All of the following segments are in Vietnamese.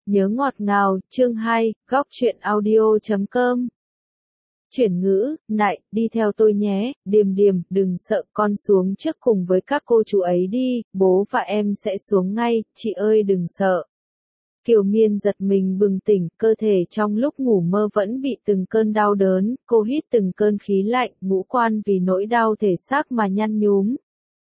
Nhớ ngọt ngào, chương 2, góc truyện audio.com. Chuyển ngữ, nại, đi theo tôi nhé, Điềm Điềm, đừng sợ, con xuống trước cùng với các cô chú ấy đi, bố và em sẽ xuống ngay, chị ơi đừng sợ. Kiều Miên giật mình bừng tỉnh, cơ thể trong lúc ngủ mơ vẫn bị từng cơn đau đớn, cô hít từng cơn khí lạnh, ngũ quan vì nỗi đau thể xác mà nhăn nhúm.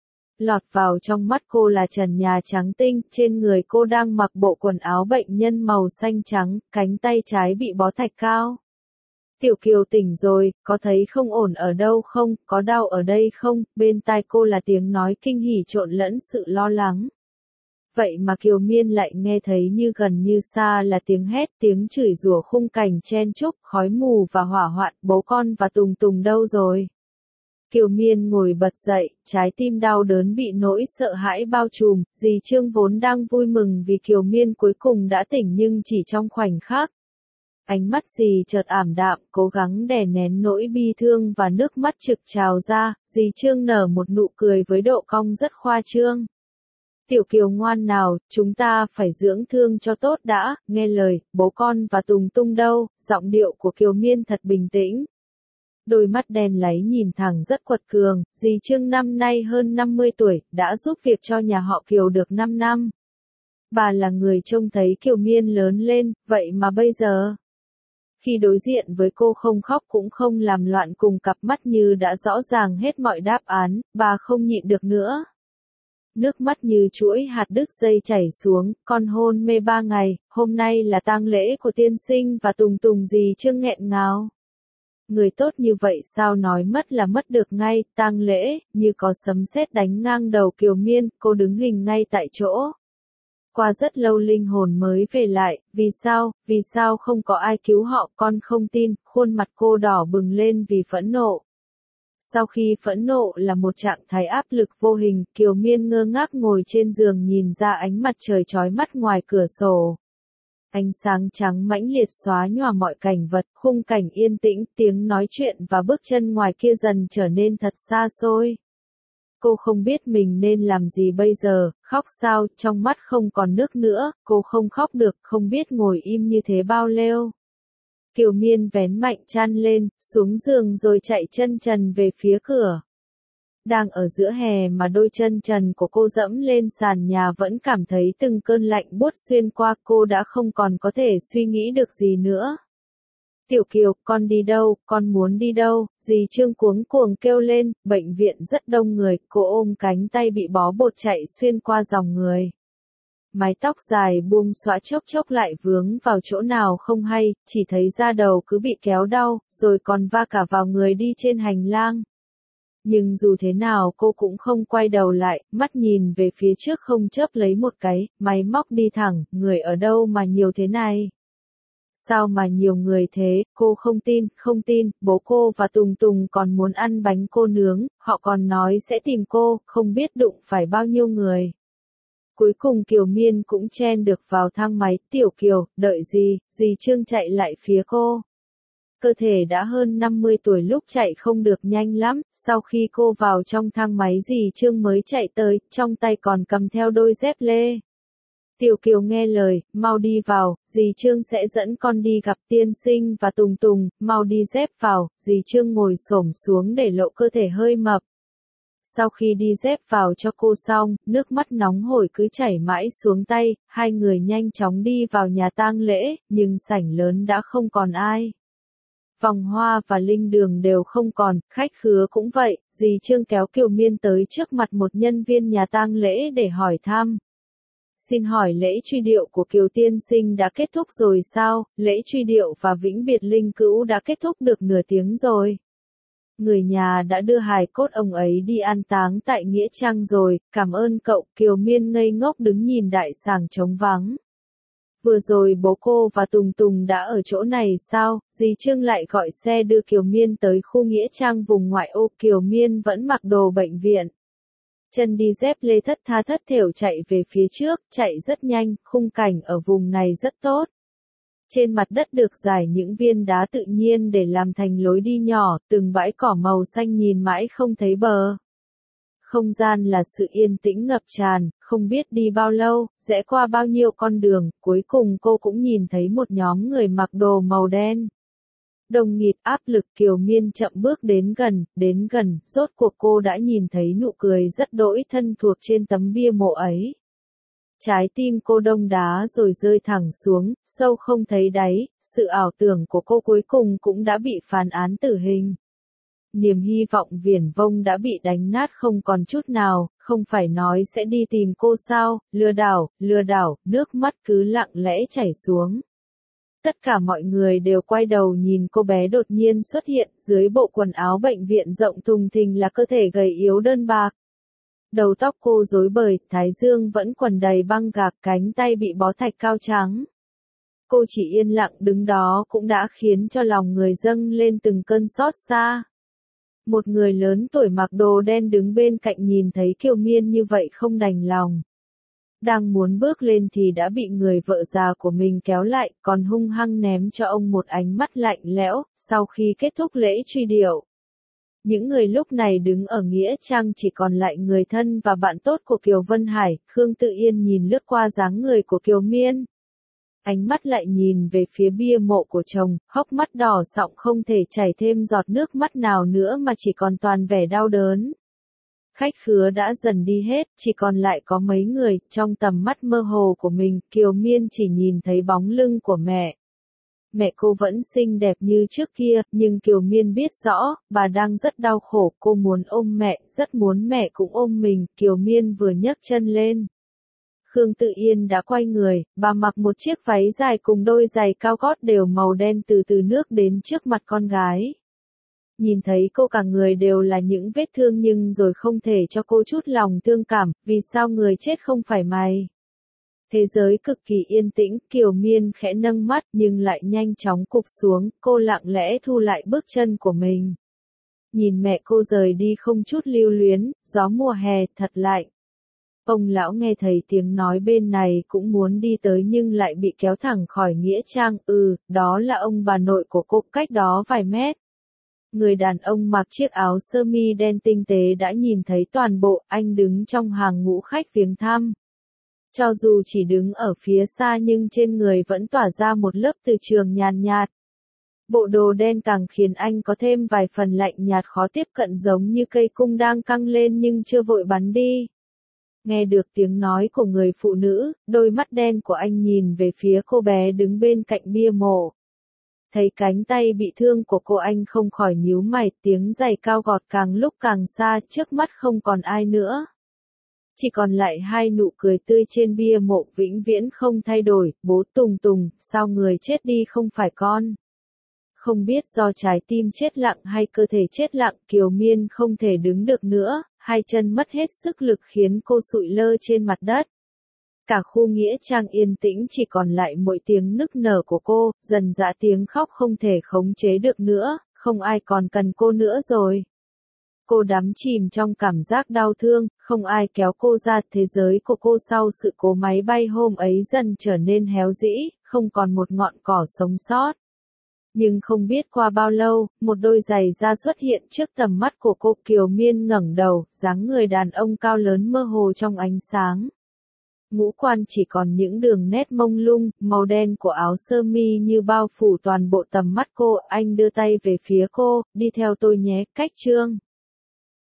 Lọt vào trong mắt cô là trần nhà trắng tinh, trên người cô đang mặc bộ quần áo bệnh nhân màu xanh trắng, cánh tay trái bị bó thạch cao. Tiểu Kiều tỉnh rồi, có thấy không ổn ở đâu không, có đau ở đây không, bên tai cô là tiếng nói kinh hỉ trộn lẫn sự lo lắng. Vậy mà Kiều Miên lại nghe thấy như gần như xa là tiếng hét, tiếng chửi rủa khung cảnh chen chúc, khói mù và hỏa hoạn, bố con và Tùng Tùng đâu rồi? Kiều Miên ngồi bật dậy, trái tim đau đớn bị nỗi sợ hãi bao trùm, dì Trương vốn đang vui mừng vì Kiều Miên cuối cùng đã tỉnh nhưng chỉ trong khoảnh khắc. Ánh mắt dì chợt ảm đạm, cố gắng đè nén nỗi bi thương và nước mắt trực trào ra, dì Trương nở một nụ cười với độ cong rất khoa trương. Tiểu Kiều ngoan nào, chúng ta phải dưỡng thương cho tốt đã, nghe lời, bố con và Tùng Tùng đâu, giọng điệu của Kiều Miên thật bình tĩnh. Đôi mắt đen láy nhìn thẳng rất quật cường, dì Trương năm nay hơn 50 tuổi, đã giúp việc cho nhà họ Kiều được 5 năm. Bà là người trông thấy Kiều Miên lớn lên, vậy mà bây giờ. Khi đối diện với cô không khóc cũng không làm loạn cùng cặp mắt như đã rõ ràng hết mọi đáp án, bà không nhịn được nữa. Nước mắt như chuỗi hạt đứt dây chảy xuống, con hôn mê 3 ngày, hôm nay là tang lễ của tiên sinh và Tùng Tùng dì Trương nghẹn ngào. Người tốt như vậy sao nói mất là mất được ngay, tang lễ, như có sấm sét đánh ngang đầu Kiều Miên, cô đứng hình ngay tại chỗ. Qua rất lâu linh hồn mới về lại, vì sao không có ai cứu họ, con không tin, khuôn mặt cô đỏ bừng lên vì phẫn nộ. Sau khi phẫn nộ là một trạng thái áp lực vô hình, Kiều Miên ngơ ngác ngồi trên giường nhìn ra ánh mặt trời chói mắt ngoài cửa sổ. Ánh sáng trắng mãnh liệt xóa nhòa mọi cảnh vật, khung cảnh yên tĩnh, tiếng nói chuyện và bước chân ngoài kia dần trở nên thật xa xôi. Cô không biết mình nên làm gì bây giờ, khóc sao, trong mắt không còn nước nữa, cô không khóc được, không biết ngồi im như thế bao lâu. Kiều Miên vén mạnh chăn lên, xuống giường rồi chạy chân trần về phía cửa. Đang ở giữa hè mà đôi chân trần của cô dẫm lên sàn nhà vẫn cảm thấy từng cơn lạnh buốt xuyên qua, cô đã không còn có thể suy nghĩ được gì nữa. Tiểu Kiều, con đi đâu, con muốn đi đâu, dì Trương cuống cuồng kêu lên, bệnh viện rất đông người, cô ôm cánh tay bị bó bột chạy xuyên qua dòng người. Mái tóc dài buông xõa chốc chốc lại vướng vào chỗ nào không hay, chỉ thấy da đầu cứ bị kéo đau, rồi còn va cả vào người đi trên hành lang. Nhưng dù thế nào cô cũng không quay đầu lại, mắt nhìn về phía trước không chớp lấy một cái, máy móc đi thẳng, người ở đâu mà nhiều thế này? Sao mà nhiều người thế, cô không tin, bố cô và Tùng Tùng còn muốn ăn bánh cô nướng, họ còn nói sẽ tìm cô, không biết đụng phải bao nhiêu người. Cuối cùng Kiều Miên cũng chen được vào thang máy, Tiểu Kiều, đợi gì, dì Trương chạy lại phía cô. Cơ thể đã hơn 50 tuổi lúc chạy không được nhanh lắm, sau khi cô vào trong thang máy dì Trương mới chạy tới, trong tay còn cầm theo đôi dép lê. Tiểu Kiều nghe lời, mau đi vào, dì Trương sẽ dẫn con đi gặp tiên sinh và Tùng Tùng, mau đi dép vào, dì Trương ngồi xổm xuống để lộ cơ thể hơi mập. Sau khi đi dép vào cho cô xong, nước mắt nóng hổi cứ chảy mãi xuống tay, hai người nhanh chóng đi vào nhà tang lễ, nhưng sảnh lớn đã không còn ai. Vòng hoa và linh đường đều không còn, khách khứa cũng vậy, dì Trương kéo Kiều Miên tới trước mặt một nhân viên nhà tang lễ để hỏi thăm. Xin hỏi lễ truy điệu của Kiều tiên sinh đã kết thúc rồi sao, lễ truy điệu và vĩnh biệt linh cữu đã kết thúc được nửa tiếng rồi. Người nhà đã đưa hài cốt ông ấy đi an táng tại Nghĩa Trang rồi, cảm ơn cậu, Kiều Miên ngây ngốc đứng nhìn đại sảnh trống vắng. Vừa rồi bố cô và Tùng Tùng đã ở chỗ này sao, dì Trương lại gọi xe đưa Kiều Miên tới khu Nghĩa Trang vùng ngoại ô, Kiều Miên vẫn mặc đồ bệnh viện. Chân đi dép lê thất tha thất thểu chạy về phía trước, chạy rất nhanh, khung cảnh ở vùng này rất tốt. Trên mặt đất được rải những viên đá tự nhiên để làm thành lối đi nhỏ, từng bãi cỏ màu xanh nhìn mãi không thấy bờ. Không gian là sự yên tĩnh ngập tràn, không biết đi bao lâu, rẽ qua bao nhiêu con đường, cuối cùng cô cũng nhìn thấy một nhóm người mặc đồ màu đen. Đông nghịt áp lực. Kiều Miên chậm bước đến gần, rốt cuộc cô đã nhìn thấy nụ cười rất đỗi thân thuộc trên tấm bia mộ ấy. Trái tim cô đông đá rồi rơi thẳng xuống, sâu không thấy đáy, sự ảo tưởng của cô cuối cùng cũng đã bị phán án tử hình. Niềm hy vọng viển vông đã bị đánh nát không còn chút nào, không phải nói sẽ đi tìm cô sao, lừa đảo, nước mắt cứ lặng lẽ chảy xuống. Tất cả mọi người đều quay đầu nhìn cô bé đột nhiên xuất hiện, dưới bộ quần áo bệnh viện rộng thùng thình là cơ thể gầy yếu đơn bạc. Đầu tóc cô rối bời, thái dương vẫn quần đầy băng gạc, cánh tay bị bó thạch cao trắng. Cô chỉ yên lặng đứng đó cũng đã khiến cho lòng người dâng lên từng cơn xót xa. Một người lớn tuổi mặc đồ đen đứng bên cạnh nhìn thấy Kiều Miên như vậy không đành lòng. Đang muốn bước lên thì đã bị người vợ già của mình kéo lại, còn hung hăng ném cho ông một ánh mắt lạnh lẽo, sau khi kết thúc lễ truy điệu. Những người lúc này đứng ở Nghĩa Trang chỉ còn lại người thân và bạn tốt của Kiều Vân Hải. Khương Tự Yên nhìn lướt qua dáng người của Kiều Miên. Ánh mắt lại nhìn về phía bia mộ của chồng, hốc mắt đỏ sọng không thể chảy thêm giọt nước mắt nào nữa mà chỉ còn toàn vẻ đau đớn. Khách khứa đã dần đi hết, chỉ còn lại có mấy người, trong tầm mắt mơ hồ của mình, Kiều Miên chỉ nhìn thấy bóng lưng của mẹ. Mẹ cô vẫn xinh đẹp như trước kia, nhưng Kiều Miên biết rõ, bà đang rất đau khổ, cô muốn ôm mẹ, rất muốn mẹ cũng ôm mình. Kiều Miên vừa nhấc chân lên. Khương Tự Yên đã quay người, bà mặc một chiếc váy dài cùng đôi giày cao gót đều màu đen từ nước đến trước mặt con gái. Nhìn thấy cô cả người đều là những vết thương nhưng rồi không thể cho cô chút lòng thương cảm, vì sao người chết không phải mày? Thế giới cực kỳ yên tĩnh, Kiều Miên khẽ nâng mắt nhưng lại nhanh chóng cụp xuống, cô lặng lẽ thu lại bước chân của mình. Nhìn mẹ cô rời đi không chút lưu luyến, gió mùa hè thật lạnh. Ông lão nghe thấy tiếng nói bên này cũng muốn đi tới nhưng lại bị kéo thẳng khỏi Nghĩa Trang. Đó là ông bà nội của cô, cách đó vài mét. Người đàn ông mặc chiếc áo sơ mi đen tinh tế đã nhìn thấy toàn bộ, anh đứng trong hàng ngũ khách viếng thăm. Cho dù chỉ đứng ở phía xa nhưng trên người vẫn tỏa ra một lớp từ trường nhàn nhạt. Bộ đồ đen càng khiến anh có thêm vài phần lạnh nhạt khó tiếp cận, giống như cây cung đang căng lên nhưng chưa vội bắn đi. Nghe được tiếng nói của người phụ nữ, đôi mắt đen của anh nhìn về phía cô bé đứng bên cạnh bia mộ. Thấy cánh tay bị thương của cô anh không khỏi nhíu mày, tiếng giày cao gót càng lúc càng xa, trước mắt không còn ai nữa. Chỉ còn lại hai nụ cười tươi trên bia mộ vĩnh viễn không thay đổi. Bố Tùng Tùng, sao người chết đi không phải con? Không biết do trái tim chết lặng hay cơ thể chết lặng, Kiều Miên không thể đứng được nữa, hai chân mất hết sức lực khiến cô sụi lơ trên mặt đất. Cả khu Nghĩa Trang yên tĩnh chỉ còn lại mỗi tiếng nức nở của cô, dần dã tiếng khóc không thể khống chế được nữa, không ai còn cần cô nữa rồi. Cô đắm chìm trong cảm giác đau thương, không ai kéo cô ra. Thế giới của cô sau sự cố máy bay hôm ấy dần trở nên héo rĩ, không còn một ngọn cỏ sống sót. Nhưng không biết qua bao lâu, một đôi giày da xuất hiện trước tầm mắt của cô. Kiều Miên ngẩng đầu, dáng người đàn ông cao lớn mơ hồ trong ánh sáng. Ngũ quan chỉ còn những đường nét mông lung, màu đen của áo sơ mi như bao phủ toàn bộ tầm mắt cô. Anh đưa tay về phía cô, đi theo tôi nhé, cách Trương.